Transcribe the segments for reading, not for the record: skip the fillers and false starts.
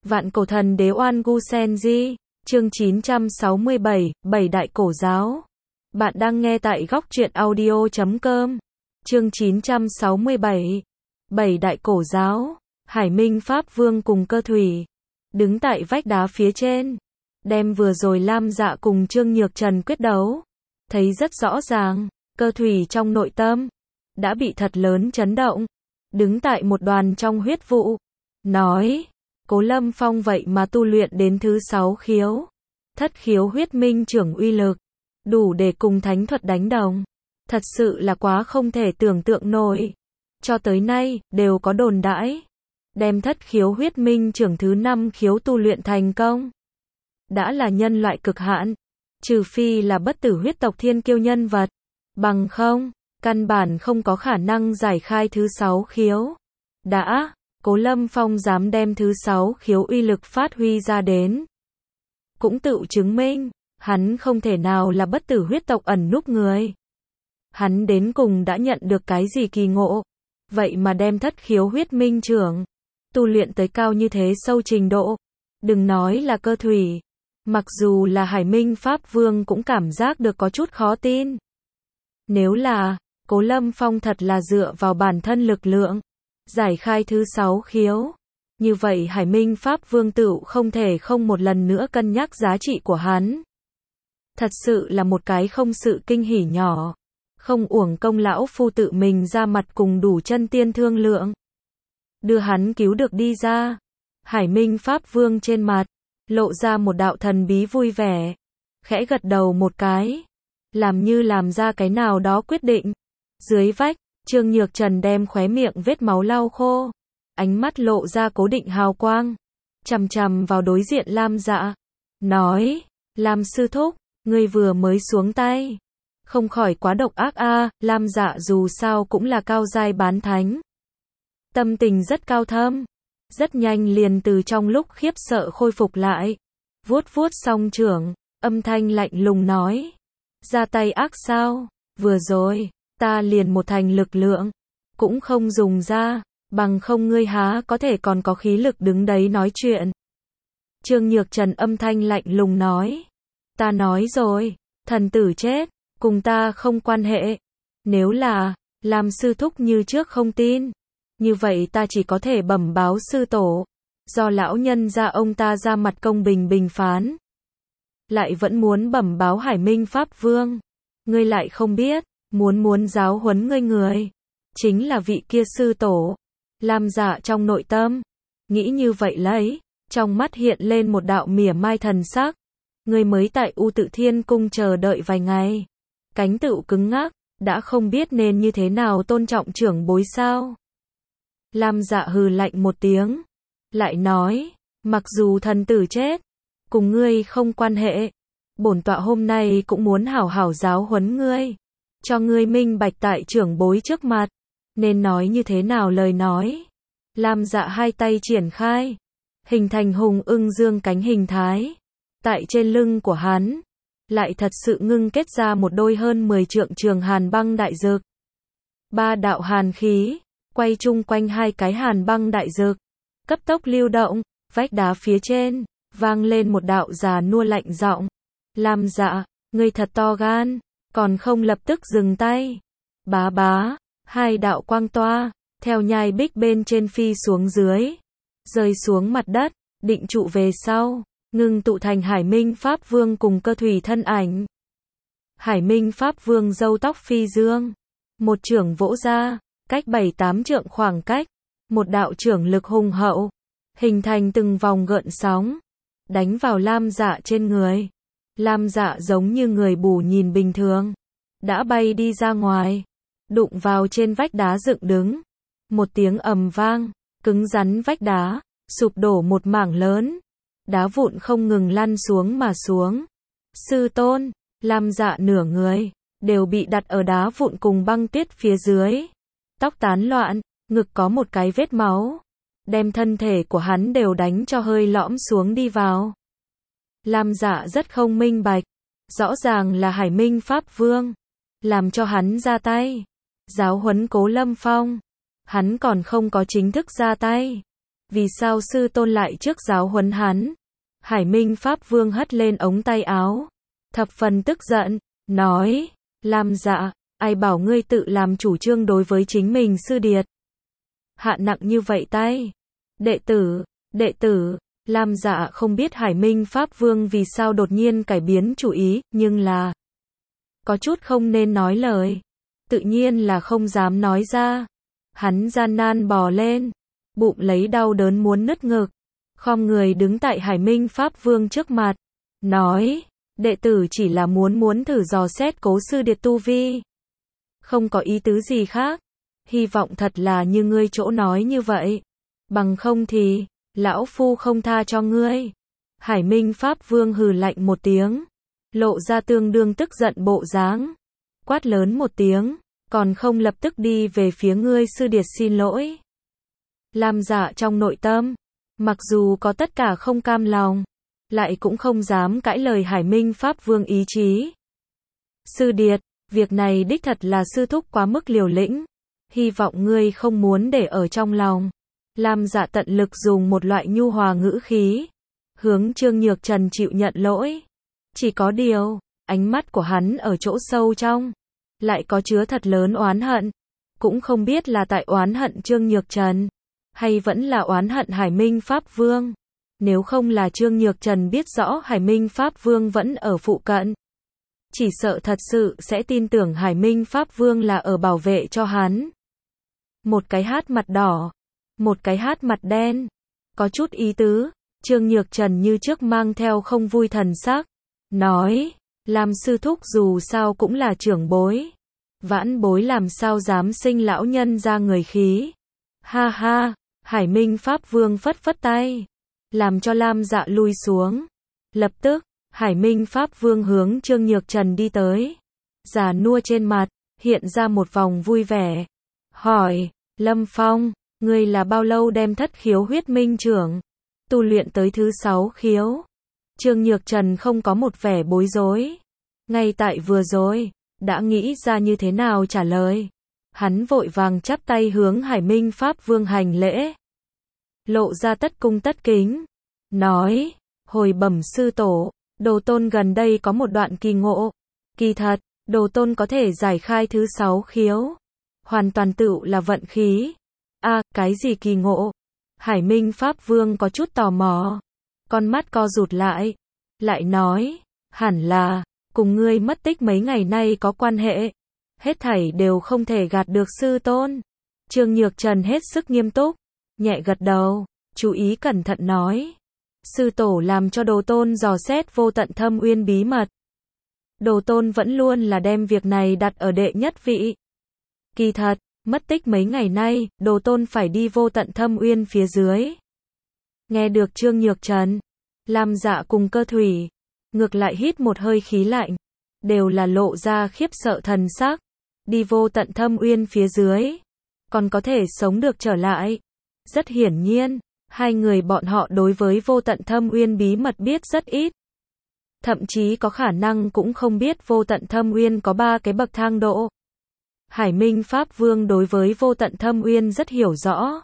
Vạn cổ thần đế Oan Gu Senji, chương 967, Bảy đại cổ giáo. Bạn đang nghe tại góc truyện audio.com. Chương 967, Bảy đại cổ giáo. Hải Minh Pháp Vương cùng Cơ Thủy đứng tại vách đá phía trên, đem vừa rồi Lam Dạ cùng Trương Nhược Trần quyết đấu, thấy rất rõ ràng, Cơ Thủy trong nội tâm đã bị thật lớn chấn động, đứng tại một đoàn trong huyết vụ, nói: Cố Lâm Phong vậy mà tu luyện đến thứ 6 khiếu, thất khiếu huyết minh trưởng uy lực, đủ để cùng thánh thuật đánh đồng, thật sự là quá không thể tưởng tượng nổi. Cho tới nay, đều có đồn đãi, đem thất khiếu huyết minh trưởng thứ 5 khiếu tu luyện thành công, đã là nhân loại cực hạn, trừ phi là bất tử huyết tộc thiên kiêu nhân vật, bằng không, căn bản không có khả năng giải khai thứ 6 khiếu. Đã, Cố Lâm Phong dám đem thứ 6 khiếu uy lực phát huy ra đến, cũng tự chứng minh, hắn không thể nào là bất tử huyết tộc ẩn núp người. Hắn đến cùng đã nhận được cái gì kỳ ngộ, vậy mà đem thất khiếu huyết minh trưởng tu luyện tới cao như thế sâu trình độ. Đừng nói là Cơ Thủy, mặc dù là Hải Minh Pháp Vương cũng cảm giác được có chút khó tin. Nếu là Cố Lâm Phong thật là dựa vào bản thân lực lượng giải khai thứ 6 khiếu, như vậy Hải Minh Pháp Vương tựu không thể không một lần nữa cân nhắc giá trị của hắn. Thật sự là một cái không sự kinh hỉ nhỏ, không uổng công lão phu tự mình ra mặt cùng đủ chân tiên thương lượng, đưa hắn cứu được đi ra. Hải Minh Pháp Vương trên mặt lộ ra một đạo thần bí vui vẻ, khẽ gật đầu một cái, làm như làm ra cái nào đó quyết định. Dưới vách, Trương Nhược Trần đem khóe miệng vết máu lau khô, ánh mắt lộ ra cố định hào quang, chằm chằm vào đối diện Lam Dạ, nói: Lam sư thúc, ngươi vừa mới xuống tay, không khỏi quá độc ác a. Lam Dạ dù sao cũng là cao giai bán thánh, tâm tình rất cao thâm, rất nhanh liền từ trong lúc khiếp sợ khôi phục lại, vuốt vuốt song trưởng, âm thanh lạnh lùng nói: ra tay ác sao? Vừa rồi ta liền một thành lực lượng cũng không dùng ra, bằng không ngươi há có thể còn có khí lực đứng đấy nói chuyện. Trương Nhược Trần âm thanh lạnh lùng nói: ta nói rồi, thần tử chết cùng ta không quan hệ. Nếu là làm sư thúc như trước không tin, như vậy ta chỉ có thể bẩm báo sư tổ, do lão nhân gia ông ta ra mặt công bình bình phán. Lại vẫn muốn bẩm báo Hải Minh Pháp Vương, ngươi lại không biết, muốn giáo huấn ngươi người chính là vị kia sư tổ. Lam Dạ trong nội tâm nghĩ như vậy lấy, trong mắt hiện lên một đạo mỉa mai thần sắc. Ngươi mới tại U Tự Thiên cung chờ đợi vài ngày, cánh tựu cứng ngắc, đã không biết nên như thế nào tôn trọng trưởng bối sao? Lam Dạ hừ lạnh một tiếng, lại nói: mặc dù thần tử chết cùng ngươi không quan hệ, bổn tọa hôm nay cũng muốn hảo hảo giáo huấn ngươi, cho ngươi minh bạch tại trưởng bối trước mặt nên nói như thế nào lời nói. Lam Dạ hai tay triển khai, hình thành hùng ưng dương cánh hình thái, tại trên lưng của hắn lại thật sự ngưng kết ra một đôi hơn 10 trượng trường hàn băng đại dược. Ba đạo hàn khí quay chung quanh hai cái hàn băng đại dược, cấp tốc lưu động. Vách đá phía trên vang lên một đạo già nua lạnh giọng: Lam Dạ, ngươi thật to gan, còn không lập tức dừng tay. Bá bá, hai đạo quang toa theo nhai bích bên trên phi xuống dưới, rơi xuống mặt đất, định trụ về sau, ngưng tụ thành Hải Minh Pháp Vương cùng Cơ Thủy thân ảnh. Hải Minh Pháp Vương râu tóc phi dương, một chưởng vỗ ra, cách 7-8 trượng khoảng cách, một đạo chưởng lực hùng hậu, hình thành từng vòng gợn sóng, đánh vào Lam Dạ trên người. Lam Dạ giống như người bù nhìn bình thường, đã bay đi ra ngoài, đụng vào trên vách đá dựng đứng. Một tiếng ầm vang, cứng rắn vách đá sụp đổ một mảng lớn, đá vụn không ngừng lăn xuống mà xuống. Sư tôn, Lam Dạ nửa người đều bị đặt ở đá vụn cùng băng tuyết phía dưới, tóc tán loạn, ngực có một cái vết máu, đem thân thể của hắn đều đánh cho hơi lõm xuống đi vào. Lam Dạ rất không minh bạch, rõ ràng là Hải Minh Pháp Vương làm cho hắn ra tay giáo huấn Cố Lâm Phong, hắn còn không có chính thức ra tay, Vì sao sư tôn lại trước giáo huấn hắn? Hải Minh Pháp Vương hất lên ống tay áo, thập phần tức giận, nói, Lam Dạ, ai bảo ngươi tự làm chủ trương đối với chính mình sư điệt. Hạ nặng như vậy tay. Đệ tử, Lam Dạ không biết Hải Minh Pháp Vương vì sao đột nhiên cải biến chủ ý, nhưng là có chút không nên nói lời. Tự nhiên là không dám nói ra. Hắn gian nan bò lên, bụng lấy đau đớn muốn nứt ngực, khom người đứng tại Hải Minh Pháp Vương trước mặt, nói, đệ tử chỉ là muốn thử dò xét Cố sư điệt tu vi. Không có ý tứ gì khác, hy vọng thật là như ngươi chỗ nói như vậy. Bằng không thì, lão phu không tha cho ngươi. Hải Minh Pháp Vương hừ lạnh một tiếng, lộ ra tương đương tức giận bộ dáng, quát lớn một tiếng, còn không lập tức đi về phía ngươi sư điệt xin lỗi. Lam Dạ trong nội tâm, mặc dù có tất cả không cam lòng, lại cũng không dám cãi lời Hải Minh Pháp Vương ý chí. Sư điệt, việc này đích thật là sư thúc quá mức liều lĩnh, hy vọng ngươi không muốn để ở trong lòng. Lam Dạ tận lực dùng một loại nhu hòa ngữ khí, hướng Trương Nhược Trần chịu nhận lỗi. Chỉ có điều, ánh mắt của hắn ở chỗ sâu trong, lại có chứa thật lớn oán hận. Cũng không biết là tại oán hận Trương Nhược Trần, hay vẫn là oán hận Hải Minh Pháp Vương. Nếu không là Trương Nhược Trần biết rõ Hải Minh Pháp Vương vẫn ở phụ cận, chỉ sợ thật sự sẽ tin tưởng Hải Minh Pháp Vương là ở bảo vệ cho hắn. Một cái hát mặt đỏ, một cái hát mặt đen, có chút ý tứ. Trương Nhược Trần như trước mang theo không vui thần sắc, nói, Lam sư thúc dù sao cũng là trưởng bối, vãn bối làm sao dám sinh lão nhân ra người khí. Ha ha, Hải Minh Pháp Vương phất phất tay, làm cho Lam Dạ lui xuống. Lập tức, Hải Minh Pháp Vương hướng Trương Nhược Trần đi tới, già nua trên mặt hiện ra một vòng vui vẻ, hỏi, Lâm Phong, ngươi là bao lâu đem thất khiếu huyết minh trưởng tu luyện tới thứ 6 khiếu? Trương Nhược Trần không có một vẻ bối rối, ngay tại vừa rồi đã nghĩ ra như thế nào trả lời. Hắn vội vàng chắp tay hướng Hải Minh Pháp Vương hành lễ, lộ ra tất cung tất kính, nói, hồi bẩm sư tổ, đồ tôn gần đây có một đoạn kỳ ngộ. Kỳ thật, đồ tôn có thể giải khai thứ 6 khiếu, hoàn toàn tựu là vận khí. A, cái gì kỳ ngộ? Hải Minh Pháp Vương có chút tò mò, con mắt co rụt lại nói, hẳn là cùng ngươi mất tích mấy ngày nay có quan hệ. Hết thảy đều không thể gạt được sư tôn. Trương Nhược Trần hết sức nghiêm túc, nhẹ gật đầu, chú ý cẩn thận nói, sư tổ làm cho đồ tôn dò xét vô tận thâm uyên bí mật. Đồ tôn vẫn luôn là đem việc này đặt ở đệ nhất vị. Kỳ thật, mất tích mấy ngày nay, đồ tôn phải đi vô tận thâm uyên phía dưới. Nghe được Trương Nhược Trần, Lam Dạ cùng Cơ Thủy ngược lại hít một hơi khí lạnh, đều là lộ ra khiếp sợ thần sắc. Đi vô tận thâm uyên phía dưới, còn có thể sống được trở lại. Rất hiển nhiên, hai người bọn họ đối với vô tận thâm uyên bí mật biết rất ít. Thậm chí có khả năng cũng không biết vô tận thâm uyên có 3 cái bậc thang độ. Hải Minh Pháp Vương đối với vô tận thâm uyên rất hiểu rõ,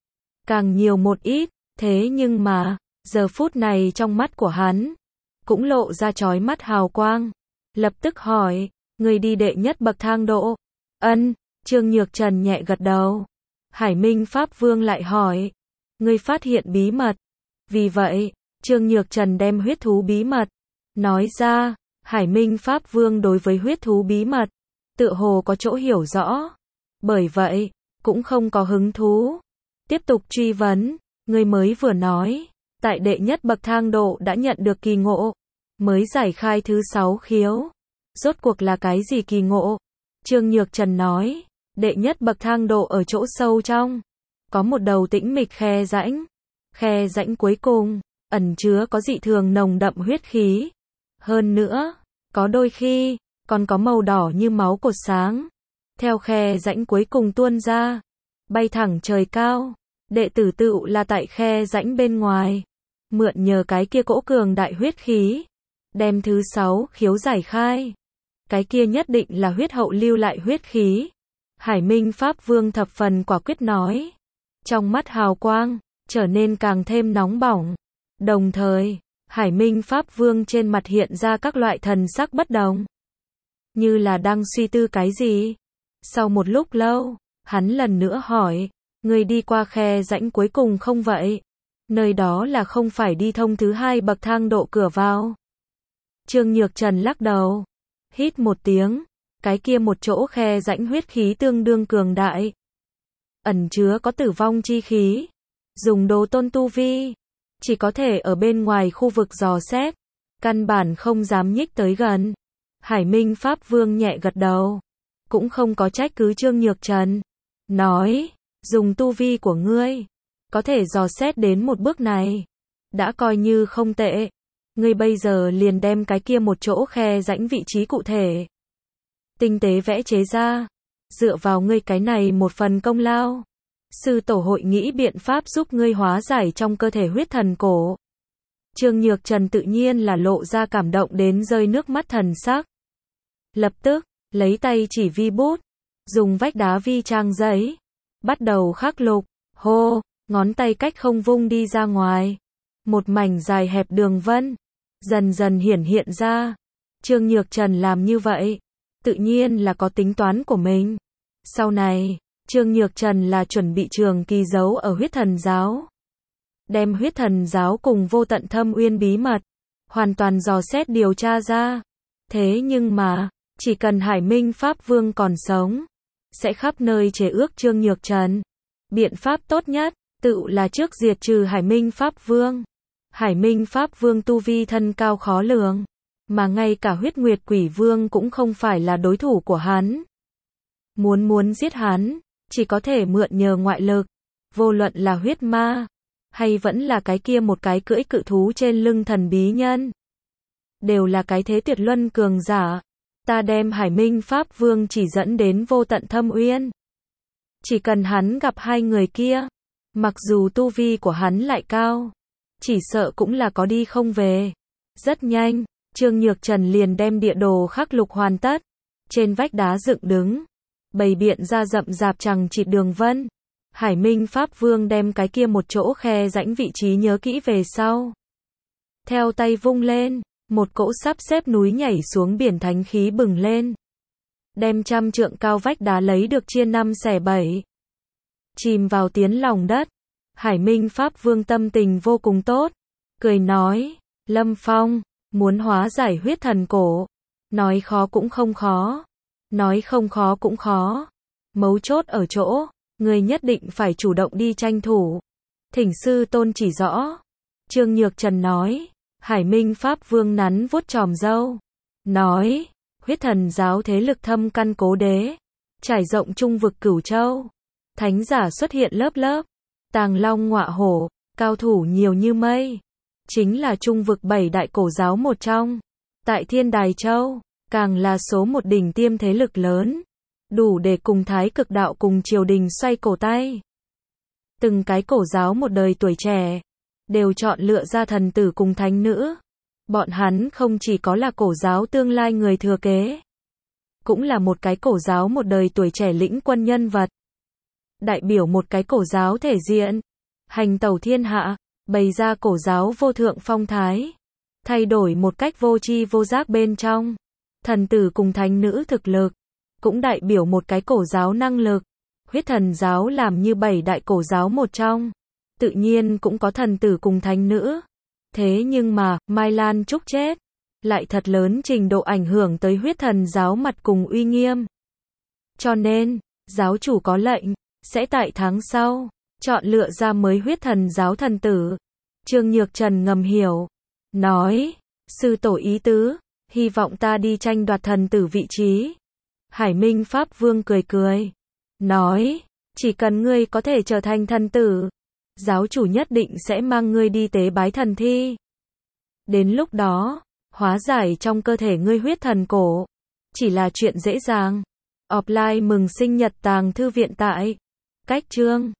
càng nhiều một ít. Thế nhưng mà, giờ phút này trong mắt của hắn cũng lộ ra chói mắt hào quang. Lập tức hỏi, người đi đệ nhất bậc thang độ? Ân. Trương Nhược Trần nhẹ gật đầu. Hải Minh Pháp Vương lại hỏi, ngươi phát hiện bí mật. Vì vậy, Trương Nhược Trần đem huyết thú bí mật nói ra. Hải Minh Pháp Vương đối với huyết thú bí mật tựa hồ có chỗ hiểu rõ, bởi vậy cũng không có hứng thú tiếp tục truy vấn. Ngươi mới vừa nói, tại đệ nhất bậc thang độ đã nhận được kỳ ngộ, mới giải khai thứ 6 khiếu. Rốt cuộc là cái gì kỳ ngộ? Trương Nhược Trần nói, đệ nhất bậc thang độ ở chỗ sâu trong, có một đầu tĩnh mịch khe rãnh. Khe rãnh cuối cùng, ẩn chứa có dị thường nồng đậm huyết khí. Hơn nữa, có đôi khi, còn có màu đỏ như máu cột sáng. Theo khe rãnh cuối cùng tuôn ra, bay thẳng trời cao. Đệ tử tựu là tại khe rãnh bên ngoài, mượn nhờ cái kia cỗ cường đại huyết khí, đem thứ 6 khiếu giải khai. Cái kia nhất định là huyết hậu lưu lại huyết khí. Hải Minh Pháp Vương thập phần quả quyết nói, trong mắt hào quang trở nên càng thêm nóng bỏng. Đồng thời, Hải Minh Pháp Vương trên mặt hiện ra các loại thần sắc bất đồng. Như là đang suy tư cái gì. Sau một lúc lâu, hắn lần nữa hỏi, người đi qua khe rãnh cuối cùng không vậy? Nơi đó là không phải đi thông thứ 2 bậc thang độ cửa vào. Trương Nhược Trần lắc đầu, hít một tiếng, cái kia một chỗ khe rãnh huyết khí tương đương cường đại. Ẩn chứa có tử vong chi khí. Dùng đồ tôn tu vi, chỉ có thể ở bên ngoài khu vực dò xét, căn bản không dám nhích tới gần. Hải Minh Pháp Vương nhẹ gật đầu, cũng không có trách cứ Trương Nhược Trần. Nói, dùng tu vi của ngươi, có thể dò xét đến một bước này, đã coi như không tệ. Ngươi bây giờ liền đem cái kia một chỗ khe rãnh vị trí cụ thể tinh tế vẽ chế ra, dựa vào ngươi cái này một phần công lao, sư tổ hội nghĩ biện pháp giúp ngươi hóa giải trong cơ thể huyết thần cổ. Trương Nhược Trần tự nhiên là lộ ra cảm động đến rơi nước mắt thần sắc. Lập tức, lấy tay chỉ vi bút, dùng vách đá vi trang giấy, bắt đầu khắc lục, hô, ngón tay cách không vung đi ra ngoài. Một mảnh dài hẹp đường vân, dần dần hiển hiện ra. Trương Nhược Trần làm như vậy, tự nhiên là có tính toán của mình. Sau này, Trương Nhược Trần là chuẩn bị trường kỳ giấu ở huyết thần giáo. Đem huyết thần giáo cùng vô tận thâm uyên bí mật, hoàn toàn dò xét điều tra ra. Thế nhưng mà, chỉ cần Hải Minh Pháp Vương còn sống, sẽ khắp nơi chế ước Trương Nhược Trần. Biện pháp tốt nhất, tự là trước diệt trừ Hải Minh Pháp Vương. Hải Minh Pháp Vương tu vi thân cao khó lường, mà ngay cả huyết nguyệt quỷ vương cũng không phải là đối thủ của hắn. Muốn giết hắn, chỉ có thể mượn nhờ ngoại lực, vô luận là huyết ma, hay vẫn là cái kia một cái cưỡi cự thú trên lưng thần bí nhân. Đều là cái thế tuyệt luân cường giả. Ta đem Hải Minh Pháp Vương chỉ dẫn đến vô tận thâm uyên. Chỉ cần hắn gặp hai người kia, mặc dù tu vi của hắn lại cao, chỉ sợ cũng là có đi không về. Rất nhanh, Trương Nhược Trần liền đem địa đồ khắc lục hoàn tất. Trên vách đá dựng đứng, bày biện ra rậm rạp chằng chịt đường vân. Hải Minh Pháp Vương đem cái kia một chỗ khe rãnh vị trí nhớ kỹ về sau. Theo tay vung lên, một cỗ sắp xếp núi nhảy xuống biển thánh khí bừng lên. Đem 100 trượng cao vách đá lấy được chia 5 xẻ 7. Chìm vào tiến lòng đất. Hải Minh Pháp Vương tâm tình vô cùng tốt. Cười nói, Lâm Phong, muốn hóa giải huyết thần cổ. Nói khó cũng không khó. Nói không khó cũng khó. Mấu chốt ở chỗ, người nhất định phải chủ động đi tranh thủ. Thỉnh sư tôn chỉ rõ. Trương Nhược Trần nói. Hải Minh Pháp Vương nắn vuốt chòm râu. Nói, huyết thần giáo thế lực thâm căn cố đế. Trải rộng trung vực Cửu Châu. Thánh giả xuất hiện lớp lớp. Tàng long ngọa hổ, cao thủ nhiều như mây. Chính là trung vực 7 đại cổ giáo một trong. Tại Thiên Đài Châu, càng là số một đỉnh tiêm thế lực lớn. Đủ để cùng Thái Cực Đạo cùng triều đình xoay cổ tay. Từng cái cổ giáo một đời tuổi trẻ, đều chọn lựa ra thần tử cùng thánh nữ. Bọn hắn không chỉ có là cổ giáo tương lai người thừa kế, cũng là một cái cổ giáo một đời tuổi trẻ lĩnh quân nhân vật. Đại biểu một cái cổ giáo thể diện, hành tẩu thiên hạ, bày ra cổ giáo vô thượng phong thái. Thay đổi một cách vô tri vô giác bên trong. Thần tử cùng thánh nữ thực lực, cũng đại biểu một cái cổ giáo năng lực. Huyết thần giáo làm như 7 đại cổ giáo một trong, tự nhiên cũng có thần tử cùng thánh nữ. Thế nhưng mà, Mai Lan Trúc chết, lại thật lớn trình độ ảnh hưởng tới huyết thần giáo mặt cùng uy nghiêm. Cho nên, giáo chủ có lệnh, sẽ tại tháng sau, chọn lựa ra mới huyết thần giáo thần tử. Trương Nhược Trần ngầm hiểu, nói, sư tổ ý tứ, hy vọng ta đi tranh đoạt thần tử vị trí. Hải Minh Pháp Vương cười cười, nói, chỉ cần ngươi có thể trở thành thần tử, giáo chủ nhất định sẽ mang ngươi đi tế bái thần thi. Đến lúc đó, hóa giải trong cơ thể ngươi huyết thần cổ, chỉ là chuyện dễ dàng. Offline mừng sinh nhật Tàng Thư Viện tại Cách Chương